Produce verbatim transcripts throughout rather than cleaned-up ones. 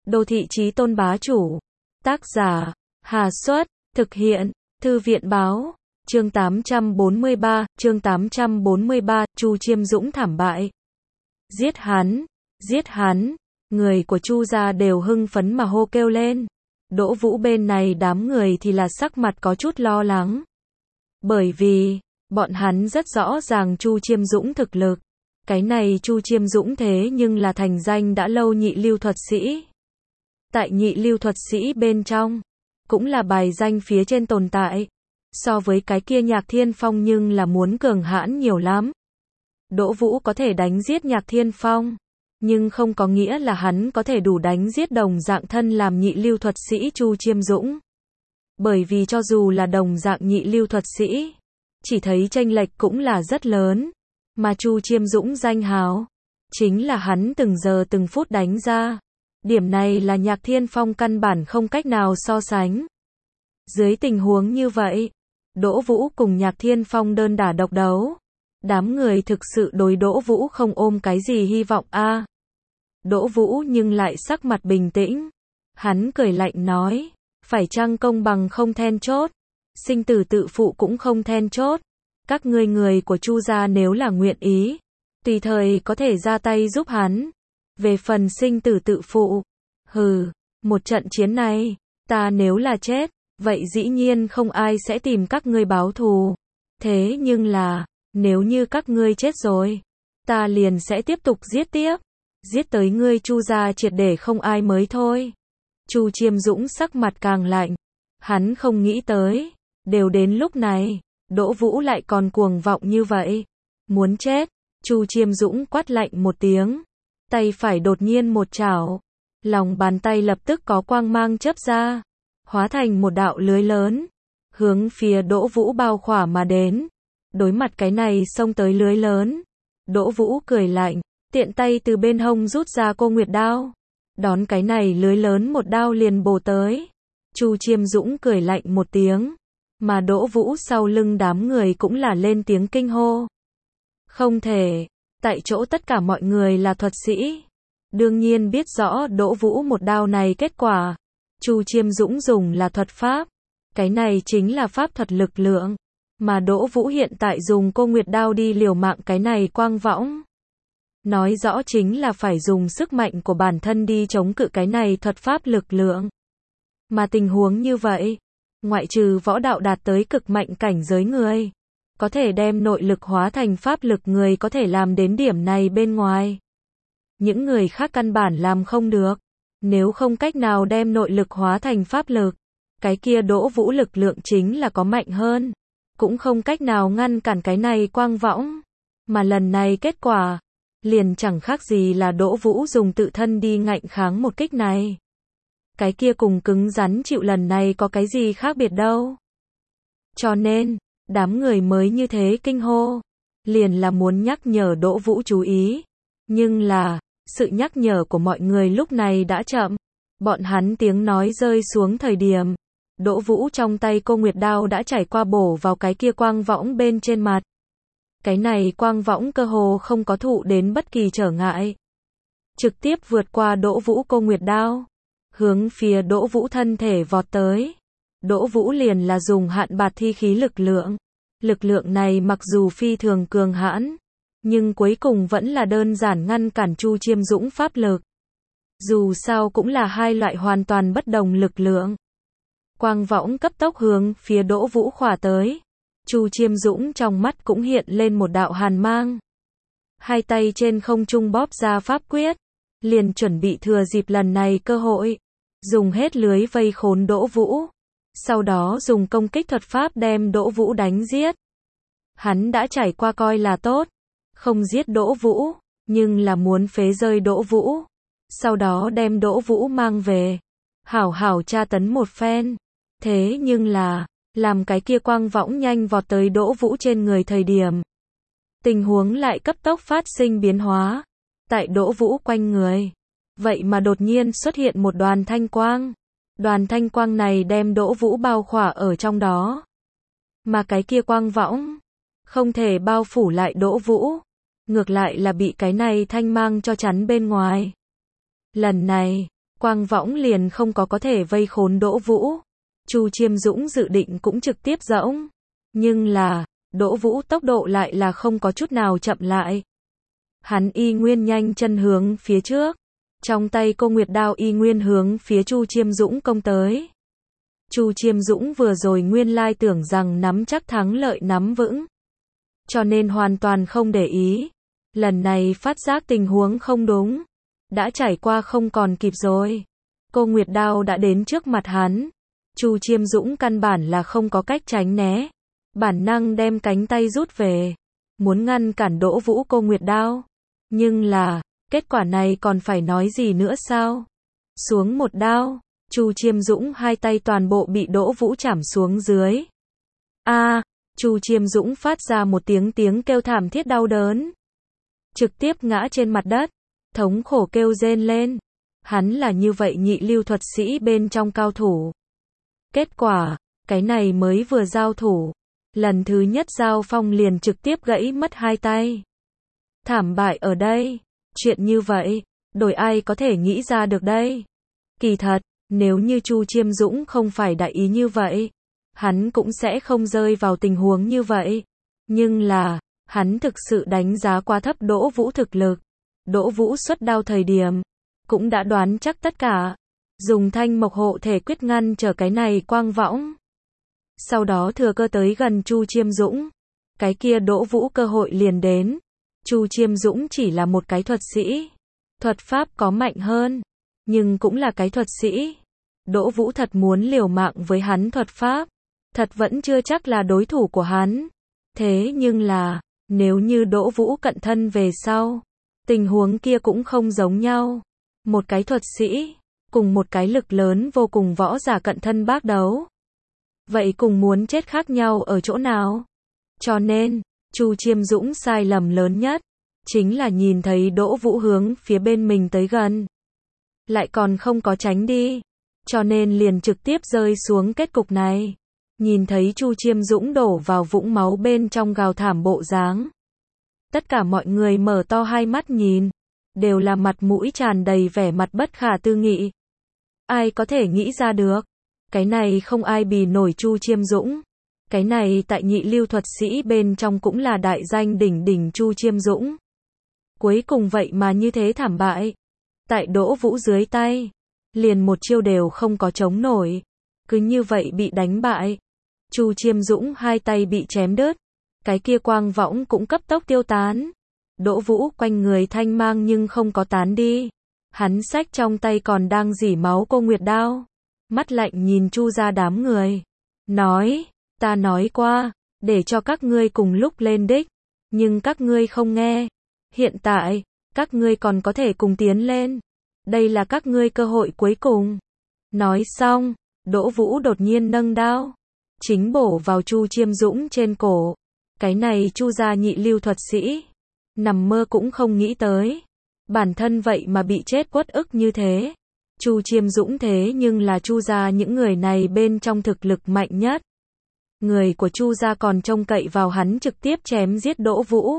Đô thị chí tôn bá chủ. Tác giả, Hà Xuất, thực hiện, Thư viện báo, chương tám trăm bốn mươi ba, chương tám trăm bốn mươi ba, Chu Chiêm Dũng thảm bại. Giết hắn, giết hắn, người của Chu gia đều hưng phấn mà hô kêu lên. Đỗ Vũ bên này đám người thì là sắc mặt có chút lo lắng. Bởi vì, bọn hắn rất rõ ràng Chu Chiêm Dũng thực lực. Cái này Chu Chiêm Dũng thế nhưng là thành danh đã lâu nhị lưu thuật sĩ. Tại nhị lưu thuật sĩ bên trong, cũng là bài danh phía trên tồn tại. So với cái kia Nhạc Thiên Phong nhưng là muốn cường hãn nhiều lắm. Đỗ Vũ có thể đánh giết Nhạc Thiên Phong, nhưng không có nghĩa là hắn có thể đủ đánh giết đồng dạng thân làm nhị lưu thuật sĩ Chu Chiêm Dũng. Bởi vì cho dù là đồng dạng nhị lưu thuật sĩ, chỉ thấy chênh lệch cũng là rất lớn. Mà Chu Chiêm Dũng danh hào, chính là hắn từng giờ từng phút đánh ra. Điểm này là Nhạc Thiên Phong căn bản không cách nào so sánh. Dưới tình huống như vậy, Đỗ Vũ cùng Nhạc Thiên Phong đơn đả độc đấu. Đám người thực sự đối Đỗ Vũ không ôm cái gì hy vọng a. À, Đỗ Vũ nhưng lại sắc mặt bình tĩnh. Hắn cười lạnh nói, phải chăng công bằng không then chốt, sinh tử tự phụ cũng không then chốt. Các ngươi người của Chu gia nếu là nguyện ý, tùy thời có thể ra tay giúp hắn. Về phần sinh tử tự phụ, hừ, một trận chiến này, ta nếu là chết, vậy dĩ nhiên không ai sẽ tìm các ngươi báo thù. Thế nhưng là, nếu như các ngươi chết rồi, ta liền sẽ tiếp tục giết tiếp. Giết tới ngươi Chu gia triệt để không ai mới thôi. Chu Chiêm Dũng sắc mặt càng lạnh. Hắn không nghĩ tới, đều đến lúc này, Đỗ Vũ lại còn cuồng vọng như vậy. Muốn chết, Chu Chiêm Dũng quát lạnh một tiếng. Tay phải đột nhiên một chảo. Lòng bàn tay lập tức có quang mang chớp ra. Hóa thành một đạo lưới lớn. Hướng phía Đỗ Vũ bao khỏa mà đến. Đối mặt cái này xông tới lưới lớn. Đỗ Vũ cười lạnh. Tiện tay từ bên hông rút ra cô nguyệt đao. Đón cái này lưới lớn một đao liền bổ tới. Chu Chiêm Dũng cười lạnh một tiếng. Mà Đỗ Vũ sau lưng đám người cũng là lên tiếng kinh hô. Không thể. Tại chỗ tất cả mọi người là thuật sĩ. Đương nhiên biết rõ Đỗ Vũ một đao này kết quả. Chu Chiêm Dũng dùng là thuật pháp. Cái này chính là pháp thuật lực lượng. Mà Đỗ Vũ hiện tại dùng cô nguyệt đao đi liều mạng cái này quang võng. Nói rõ chính là phải dùng sức mạnh của bản thân đi chống cự cái này thuật pháp lực lượng. Mà tình huống như vậy, ngoại trừ võ đạo đạt tới cực mạnh cảnh giới người, có thể đem nội lực hóa thành pháp lực người có thể làm đến điểm này bên ngoài. Những người khác căn bản làm không được. Nếu không cách nào đem nội lực hóa thành pháp lực, cái kia Đỗ Vũ lực lượng chính là có mạnh hơn. Cũng không cách nào ngăn cản cái này quang võng. Mà lần này kết quả, liền chẳng khác gì là Đỗ Vũ dùng tự thân đi ngạnh kháng một kích này. Cái kia cùng cứng rắn chịu lần này có cái gì khác biệt đâu. Cho nên, đám người mới như thế kinh hô. Liền là muốn nhắc nhở Đỗ Vũ chú ý. Nhưng là, sự nhắc nhở của mọi người lúc này đã chậm. Bọn hắn tiếng nói rơi xuống thời điểm. Đỗ Vũ trong tay cô nguyệt đao đã trải qua bổ vào cái kia quang võng bên trên mặt. Cái này quang võng cơ hồ không có thụ đến bất kỳ trở ngại. Trực tiếp vượt qua Đỗ Vũ cô nguyệt đao. Hướng phía Đỗ Vũ thân thể vọt tới. Đỗ Vũ liền là dùng hạn bạt thi khí lực lượng. Lực lượng này mặc dù phi thường cường hãn, nhưng cuối cùng vẫn là đơn giản ngăn cản Chu Chiêm Dũng pháp lực. Dù sao cũng là hai loại hoàn toàn bất đồng lực lượng. Quang võng cấp tốc hướng phía Đỗ Vũ khỏa tới. Chu Chiêm Dũng trong mắt cũng hiện lên một đạo hàn mang. Hai tay trên không trung bóp ra pháp quyết. Liền chuẩn bị thừa dịp lần này cơ hội. Dùng hết lưới vây khốn Đỗ Vũ. Sau đó dùng công kích thuật pháp đem Đỗ Vũ đánh giết. Hắn đã trải qua coi là tốt. Không giết Đỗ Vũ, nhưng là muốn phế rơi Đỗ Vũ. Sau đó đem Đỗ Vũ mang về. Hảo hảo tra tấn một phen. Thế nhưng là, làm cái kia quang võng nhanh vọt tới Đỗ Vũ trên người thời điểm. Tình huống lại cấp tốc phát sinh biến hóa. Tại Đỗ Vũ quanh người. Vậy mà đột nhiên xuất hiện một đoàn thanh quang. Đoàn thanh quang này đem Đỗ Vũ bao khỏa ở trong đó. Mà cái kia quang võng, không thể bao phủ lại Đỗ Vũ. Ngược lại là bị cái này thanh mang cho chắn bên ngoài. Lần này, Quang Võng liền không có có thể vây khốn Đỗ Vũ. Chu Chiêm Dũng dự định cũng trực tiếp giẫng. Nhưng là, Đỗ Vũ tốc độ lại là không có chút nào chậm lại. Hắn y nguyên nhanh chân hướng phía trước. Trong tay Cô Nguyệt đao y nguyên hướng phía Chu Chiêm Dũng công tới. Chu Chiêm Dũng vừa rồi nguyên lai tưởng rằng nắm chắc thắng lợi nắm vững. Cho nên hoàn toàn không để ý. Lần này phát giác tình huống không đúng. Đã trải qua không còn kịp rồi. Cô Nguyệt đao đã đến trước mặt hắn. Chu Chiêm Dũng căn bản là không có cách tránh né. Bản năng đem cánh tay rút về. Muốn ngăn cản Đỗ Vũ Cô Nguyệt đao. Nhưng là, kết quả này còn phải nói gì nữa sao? Xuống một đao. Chu Chiêm Dũng hai tay toàn bộ bị Đỗ Vũ chảm xuống dưới. A, Chu Chiêm Dũng phát ra một tiếng tiếng kêu thảm thiết đau đớn. Trực tiếp ngã trên mặt đất. Thống khổ kêu rên lên. Hắn là như vậy nhị lưu thuật sĩ bên trong cao thủ. Kết quả, cái này mới vừa giao thủ. Lần thứ nhất giao phong liền trực tiếp gãy mất hai tay. Thảm bại ở đây. Chuyện như vậy, đổi ai có thể nghĩ ra được đây? Kỳ thật, nếu như Chu Chiêm Dũng không phải đại ý như vậy, hắn cũng sẽ không rơi vào tình huống như vậy. Nhưng là, hắn thực sự đánh giá quá thấp Đỗ Vũ thực lực. Đỗ Vũ xuất đao thời điểm, cũng đã đoán chắc tất cả. Dùng thanh mộc hộ thể quyết ngăn trở cái này Quang Võng. Sau đó thừa cơ tới gần Chu Chiêm Dũng. Cái kia Đỗ Vũ cơ hội liền đến. Chu Chiêm Dũng chỉ là một cái thuật sĩ. Thuật pháp có mạnh hơn, nhưng cũng là cái thuật sĩ. Đỗ Vũ thật muốn liều mạng với hắn thuật pháp. Thật vẫn chưa chắc là đối thủ của hắn. Thế nhưng là, nếu như Đỗ Vũ cận thân về sau, tình huống kia cũng không giống nhau. Một cái thuật sĩ, cùng một cái lực lớn vô cùng võ giả cận thân bác đấu. Vậy cùng muốn chết khác nhau ở chỗ nào? Cho nên, Chu Chiêm Dũng sai lầm lớn nhất, chính là nhìn thấy Đỗ Vũ hướng phía bên mình tới gần. Lại còn không có tránh đi. Cho nên liền trực tiếp rơi xuống kết cục này. Nhìn thấy Chu Chiêm Dũng đổ vào vũng máu bên trong gào thảm bộ dáng. Tất cả mọi người mở to hai mắt nhìn. Đều là mặt mũi tràn đầy vẻ mặt bất khả tư nghị. Ai có thể nghĩ ra được? Cái này không ai bì nổi Chu Chiêm Dũng. Cái này tại nhị lưu thuật sĩ bên trong cũng là đại danh đỉnh đỉnh Chu Chiêm Dũng. Cuối cùng vậy mà như thế thảm bại. Tại Đỗ Vũ dưới tay. Liền một chiêu đều không có chống nổi. Cứ như vậy bị đánh bại. Chu Chiêm Dũng hai tay bị chém đứt. Cái kia Quang Võng cũng cấp tốc tiêu tán. Đỗ Vũ quanh người thanh mang nhưng không có tán đi. Hắn xách trong tay còn đang rỉ máu Cô Nguyệt đao. Mắt lạnh nhìn Chu ra đám người. Nói, ta nói qua, để cho các ngươi cùng lúc lên đích. Nhưng các ngươi không nghe. Hiện tại, các ngươi còn có thể cùng tiến lên. Đây là các ngươi cơ hội cuối cùng. Nói xong, Đỗ Vũ đột nhiên nâng đao. Chính bổ vào Chu Chiêm Dũng trên cổ. Cái này Chu gia nhị lưu thuật sĩ. Nằm mơ cũng không nghĩ tới. Bản thân vậy mà bị chết uất ức như thế. Chu Chiêm Dũng thế nhưng là Chu gia những người này bên trong thực lực mạnh nhất. Người của Chu gia còn trông cậy vào hắn trực tiếp chém giết Đỗ Vũ.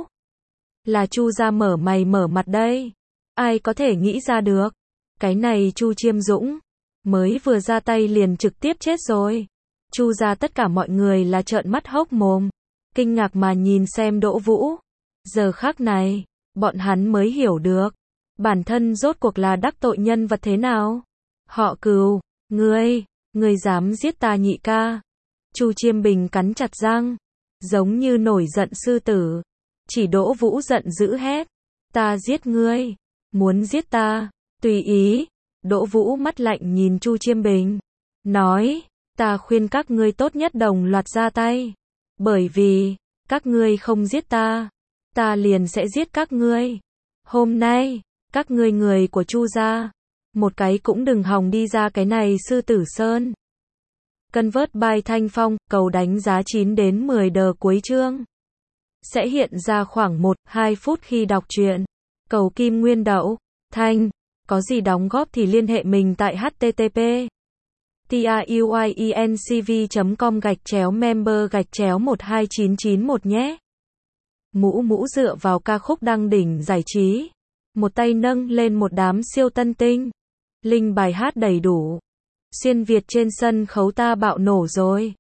Là Chu gia mở mày mở mặt đây. Ai có thể nghĩ ra được. Cái này Chu Chiêm Dũng. Mới vừa ra tay liền trực tiếp chết rồi. Chu gia tất cả mọi người là trợn mắt hốc mồm. Kinh ngạc mà nhìn xem Đỗ Vũ. Giờ khắc này, bọn hắn mới hiểu được. Bản thân rốt cuộc là đắc tội nhân vật thế nào. Họ Cừu, ngươi, ngươi dám giết ta nhị ca. Chu Chiêm Bình cắn chặt răng. Giống như nổi giận sư tử. Chỉ Đỗ Vũ giận dữ hét. Ta giết ngươi. Muốn giết ta. Tùy ý. Đỗ Vũ mắt lạnh nhìn Chu Chiêm Bình. Nói, ta khuyên các ngươi tốt nhất đồng loạt ra tay. Bởi vì, các ngươi không giết ta. Ta liền sẽ giết các ngươi. Hôm nay, các ngươi người của Chu gia. Một cái cũng đừng hòng đi ra cái này sư tử sơn. Convert by Thanh Phong, cầu đánh giá chín đến mười đờ cuối chương. Sẽ hiện ra khoảng một đến hai phút khi đọc truyện. Cầu kim nguyên đậu. Thanh. Có gì đóng góp thì liên hệ mình tại http truyencv chấm com gạch chéo member gạch chéo một hai chín chín một nhé. Mũ Mũ dựa vào ca khúc đăng đỉnh giải trí. Một tay nâng lên một đám siêu tân tinh. Linh bài hát đầy đủ. Xuyên Việt trên sân khấu ta bạo nổ rồi.